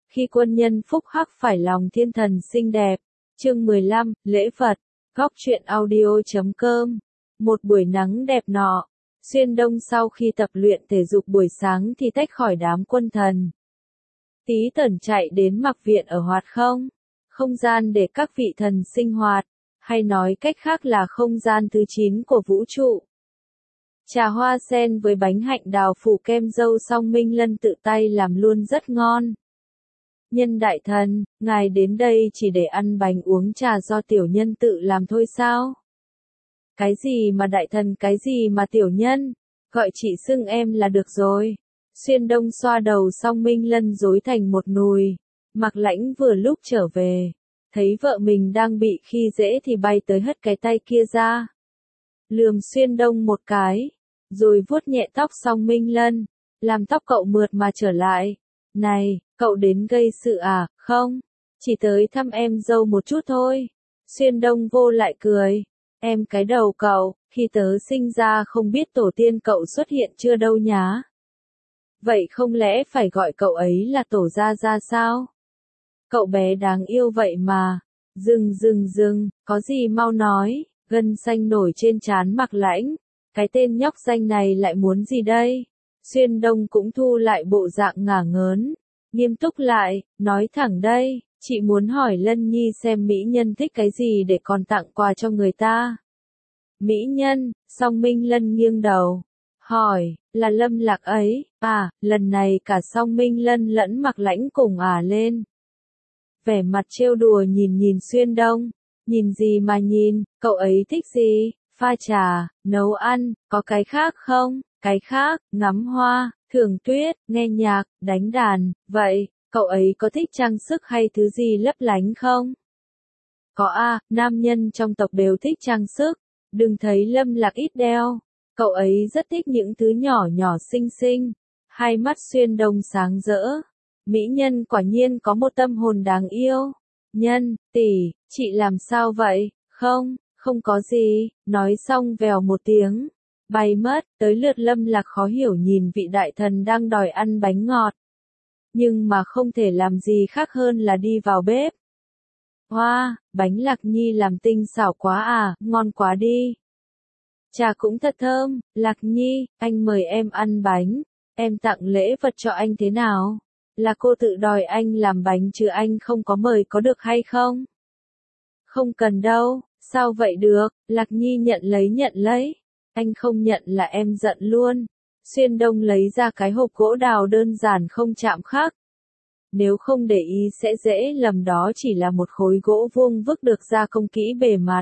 khi quân nhân phúc hắc phải lòng thiên thần xinh đẹp. Chương 15, lễ vật. Góc truyện audio.com. Một buổi nắng đẹp nọ, Xuyên Đông sau khi tập luyện thể dục buổi sáng thì tách khỏi đám quân thần. Tí Tẩn chạy đến Mặc Viện ở Hoạt không gian để các vị thần sinh hoạt, hay nói cách khác là không gian thứ 9 của vũ trụ. Trà hoa sen với bánh hạnh đào phủ kem dâu song Minh Lân tự tay làm luôn rất ngon. Nhân đại thần, ngài đến đây chỉ để ăn bánh uống trà do tiểu nhân tự làm thôi sao? Cái gì mà đại thần, cái gì mà tiểu nhân, gọi chị xưng em là được rồi. Xuyên Đông xoa đầu song Minh Lân rối thành một nùi. Mặc Lãnh vừa lúc trở về, thấy vợ mình đang bị khi dễ thì bay tới hất cái tay kia ra. Lườm Xuyên Đông một cái, rồi vuốt nhẹ tóc song Minh Lân, làm tóc cậu mượt mà trở lại. Này, cậu đến gây sự à? Không, chỉ tới thăm em dâu một chút thôi. Xuyên Đông vô lại cười. Em cái đầu cậu, khi tớ sinh ra không biết tổ tiên cậu xuất hiện chưa đâu nhá. Vậy không lẽ phải gọi cậu ấy là tổ gia gia sao? Cậu bé đáng yêu vậy mà. Dừng, có gì mau nói. Gân xanh nổi trên trán Mặc Lãnh. Cái tên nhóc danh này lại muốn gì đây? Xuyên Đông cũng thu lại bộ dạng ngả ngớn. Nghiêm túc lại, nói thẳng đây, chị muốn hỏi Lân Nhi xem mỹ nhân thích cái gì để còn tặng quà cho người ta. Mỹ nhân, song Minh Lân nghiêng đầu. Hỏi, là Lâm Lạc ấy, à, lần này cả song Minh Lân lẫn Mặc Lãnh cùng lên. Vẻ mặt trêu đùa nhìn Xuyên Đông. Nhìn gì mà nhìn, cậu ấy thích gì? Pha trà, nấu ăn, có cái khác không? Cái khác, ngắm hoa, thưởng tuyết, nghe nhạc, đánh đàn, vậy, cậu ấy có thích trang sức hay thứ gì lấp lánh không? Có nam nhân trong tộc đều thích trang sức, đừng thấy Lâm Lạc ít đeo, cậu ấy rất thích những thứ nhỏ nhỏ xinh xinh. Hai mắt Xuyên Đông sáng rỡ, mỹ nhân quả nhiên có một tâm hồn đáng yêu. Nhân, tỷ, chị làm sao vậy? Không có gì, nói xong vèo một tiếng, bay mất. Tới lượt Lâm Lạc khó hiểu nhìn vị đại thần đang đòi ăn bánh ngọt. Nhưng mà không thể làm gì khác hơn là đi vào bếp. Hoa, bánh Lạc Nhi làm tinh xảo quá ngon quá đi. Trà cũng thật thơm. Lạc Nhi, anh mời em ăn bánh, em tặng lễ vật cho anh thế nào? Là cô tự đòi anh làm bánh chứ anh không có mời có được hay không? Không cần đâu, sao vậy được? Lạc Nhi nhận lấy. Anh không nhận là em giận luôn. Xuyên Đông lấy ra cái hộp gỗ đào đơn giản không chạm khắc. Nếu không để ý sẽ dễ lầm đó chỉ là một khối gỗ vuông vức được gia công kỹ bề mặt.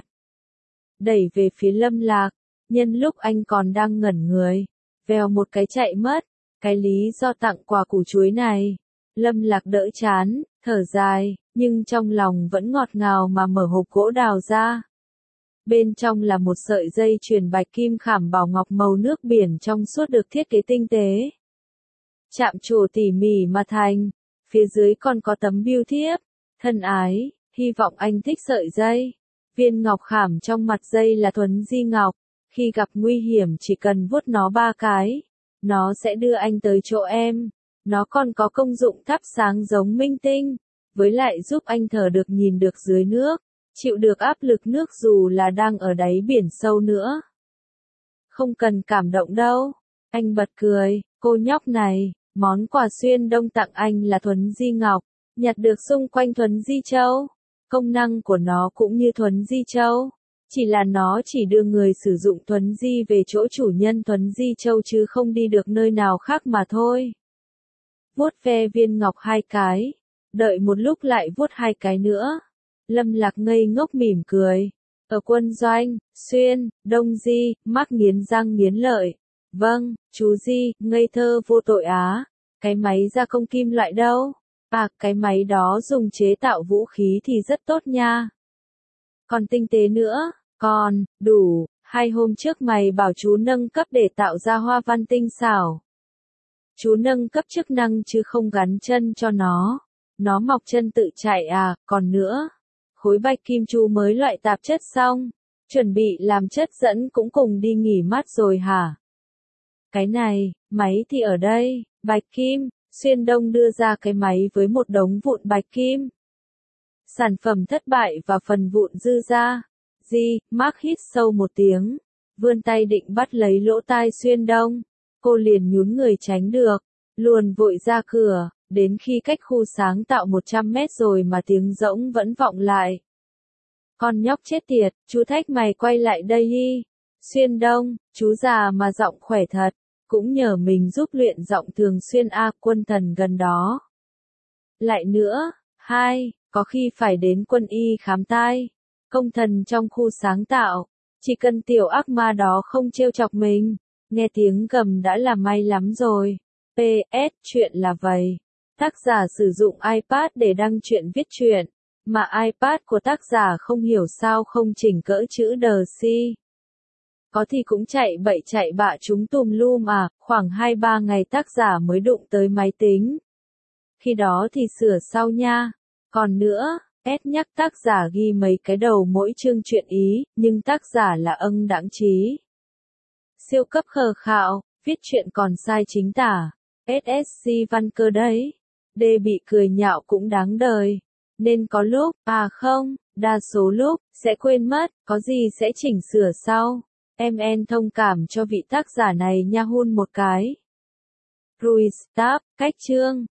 Đẩy về phía Lâm Lạc, nhân lúc anh còn đang ngẩn người, vèo một cái chạy mất. Cái lý do tặng quà củ chuối này, Lâm Lạc đỡ chán, thở dài, nhưng trong lòng vẫn ngọt ngào mà mở hộp gỗ đào ra. Bên trong là một sợi dây chuyền bạch kim khảm bảo ngọc màu nước biển trong suốt được thiết kế tinh tế. Chạm trổ tỉ mỉ mà thành, phía dưới còn có tấm bưu thiếp. Thân ái, hy vọng anh thích sợi dây. Viên ngọc khảm trong mặt dây là thuần di ngọc, khi gặp nguy hiểm chỉ cần vuốt nó 3 cái, nó sẽ đưa anh tới chỗ em. Nó còn có công dụng thắp sáng giống minh tinh, với lại giúp anh thở được nhìn được dưới nước, chịu được áp lực nước dù là đang ở đáy biển sâu nữa. Không cần cảm động đâu. Anh bật cười, cô nhóc này, món quà Xuyên Đông tặng anh là thuần di ngọc, nhặt được xung quanh thuần di châu. Công năng của nó cũng như thuần di châu, chỉ là nó chỉ đưa người sử dụng thuần di về chỗ chủ nhân thuần di châu chứ không đi được nơi nào khác mà thôi. Vuốt ve viên ngọc 2 cái, đợi một lúc lại vuốt 2 cái nữa. Lâm Lạc ngây ngốc mỉm cười. Ở quân doanh, Xuyên Đông Di, mắt nghiến răng nghiến lợi. Vâng, chú Di, ngây thơ vô tội á. Cái máy gia công kim loại đâu? Cái máy đó dùng chế tạo vũ khí thì rất tốt nha. Còn tinh tế nữa, còn, đủ, 2 hôm trước mày bảo chú nâng cấp để tạo ra hoa văn tinh xảo. Chú nâng cấp chức năng chứ không gắn chân cho nó. Nó mọc chân tự chạy còn nữa. Khối bạch kim chú mới loại tạp chất xong, chuẩn bị làm chất dẫn cũng cùng đi nghỉ mát rồi hả? Cái này, máy thì ở đây, bạch kim, Xuyên Đông đưa ra cái máy với một đống vụn bạch kim. Sản phẩm thất bại và phần vụn dư ra. Mark hít sâu một tiếng, vươn tay định bắt lấy lỗ tai Xuyên Đông. Cô liền nhún người tránh được, luồn vội ra cửa, đến khi cách khu sáng tạo 100 mét rồi mà tiếng rỗng vẫn vọng lại. Con nhóc chết tiệt, chú thách mày quay lại đây đi. Xuyên Đông, chú già mà giọng khỏe thật, cũng nhờ mình giúp luyện giọng thường xuyên quân thần gần đó. Lại nữa, có khi phải đến quân y khám tai. Công thần trong khu sáng tạo, chỉ cần tiểu ác ma đó không trêu chọc mình, nghe tiếng gầm đã là may lắm rồi. PS, chuyện là vậy. Tác giả sử dụng iPad để đăng truyện viết truyện, mà iPad của tác giả không hiểu sao không chỉnh cỡ chữ DC. Có thì cũng chạy bậy chạy bạ chúng tùm lum khoảng 2-3 ngày tác giả mới đụng tới máy tính. Khi đó thì sửa sau nha. Còn nữa, nhắc tác giả ghi mấy cái đầu mỗi chương truyện ý, nhưng tác giả là âng đãng trí. Siêu cấp khờ khạo, viết truyện còn sai chính tả. SSC văn cơ đấy. D bị cười nhạo cũng đáng đời. Nên có lúc, không, đa số lúc, sẽ quên mất, có gì sẽ chỉnh sửa sau. MN thông cảm cho vị tác giả này nha hun một cái. Ruiz, cách chương.